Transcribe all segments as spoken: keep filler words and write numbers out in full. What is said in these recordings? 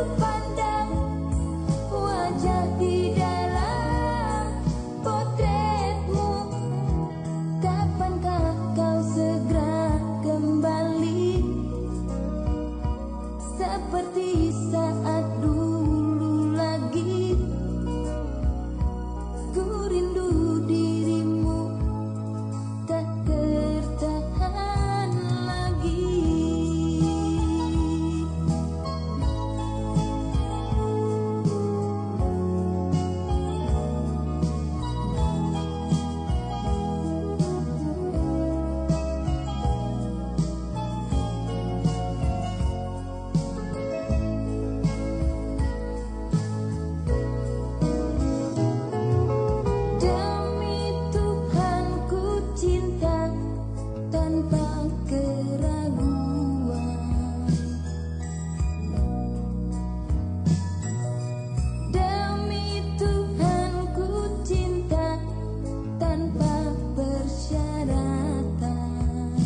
pandang wajah di dalam potretmu, kapankah kau segera kembali seperti saat dulu lagi? Ku rindu dirimu, tak tertahan lagi. Demi Tuhan ku cinta tanpa keraguan. Demi Tuhan ku cinta tanpa persyaratan.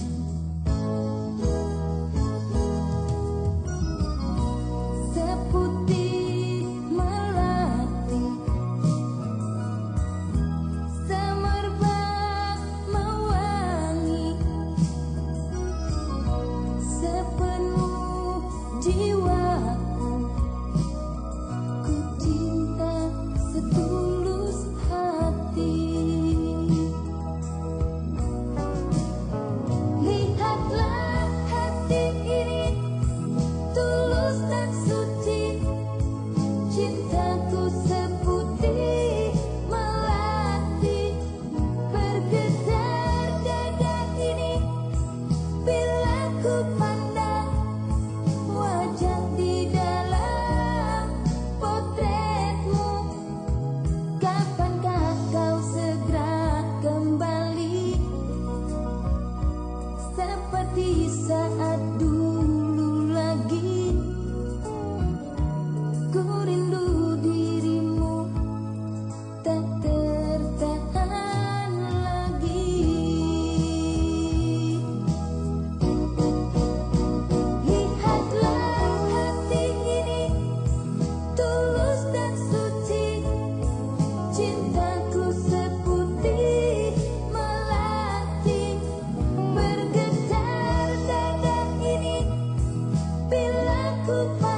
Seputih melati, semerbak mewangi, sepenuh jiwaku ku cinta setulus hati. Lihatlah hati ini tulus dan suci, cintaku seputih melati. Bergetar dada ini bila ku pandang wajah di dalam potretmu, kapankah kau segera kembali seperti saat dulu lagi? Ku rindu dirimu, tak tertahan lagi. Lihatlah hati ini tulus dan suci, cintaku seputih melati. Bergetar dada ini bila ku pandang